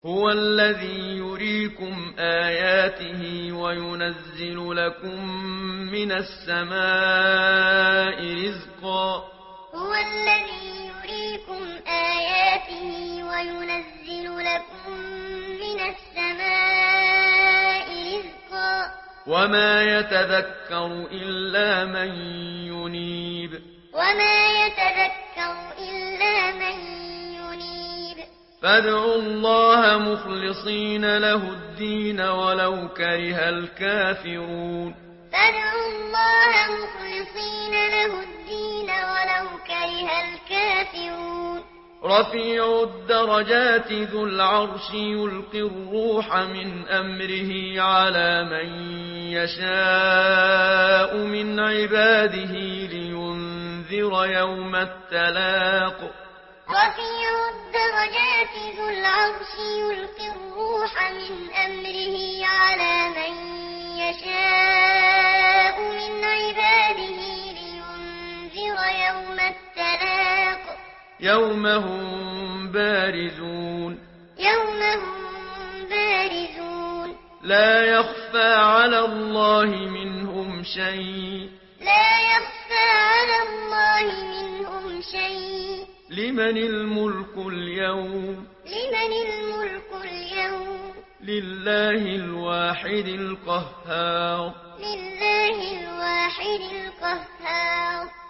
هو الذي يريكم آياته وينزل لكم من السماء رزقا. هو الذي يريكم آياته وينزل لكم من السماء رزقا. وما يتذكر إلا من ينيب. وما يتذكر إلا من ينيب. فادعوا الله مخلصين له الدين ولو كره الكافرون. فادعوا الله مخلصين له الدين ولو كره الكافرون. رفيع الدرجات ذو العرش يلقي الروح من أمره على من يشاء من عباده لينذر يوم التلاق. رفيع الدرجات ذو العرش يلقي الروح من أمره على من يشاء من عباده لينذر يوم التلاق. يوم هم بارزون. يوم هم بارزون. لا يخفى على الله منهم شيء. لا يخفى على الله منهم شيء. لمن الملك اليوم. لمن الملك اليوم. لله الواحد القهار. لله الواحد القهار.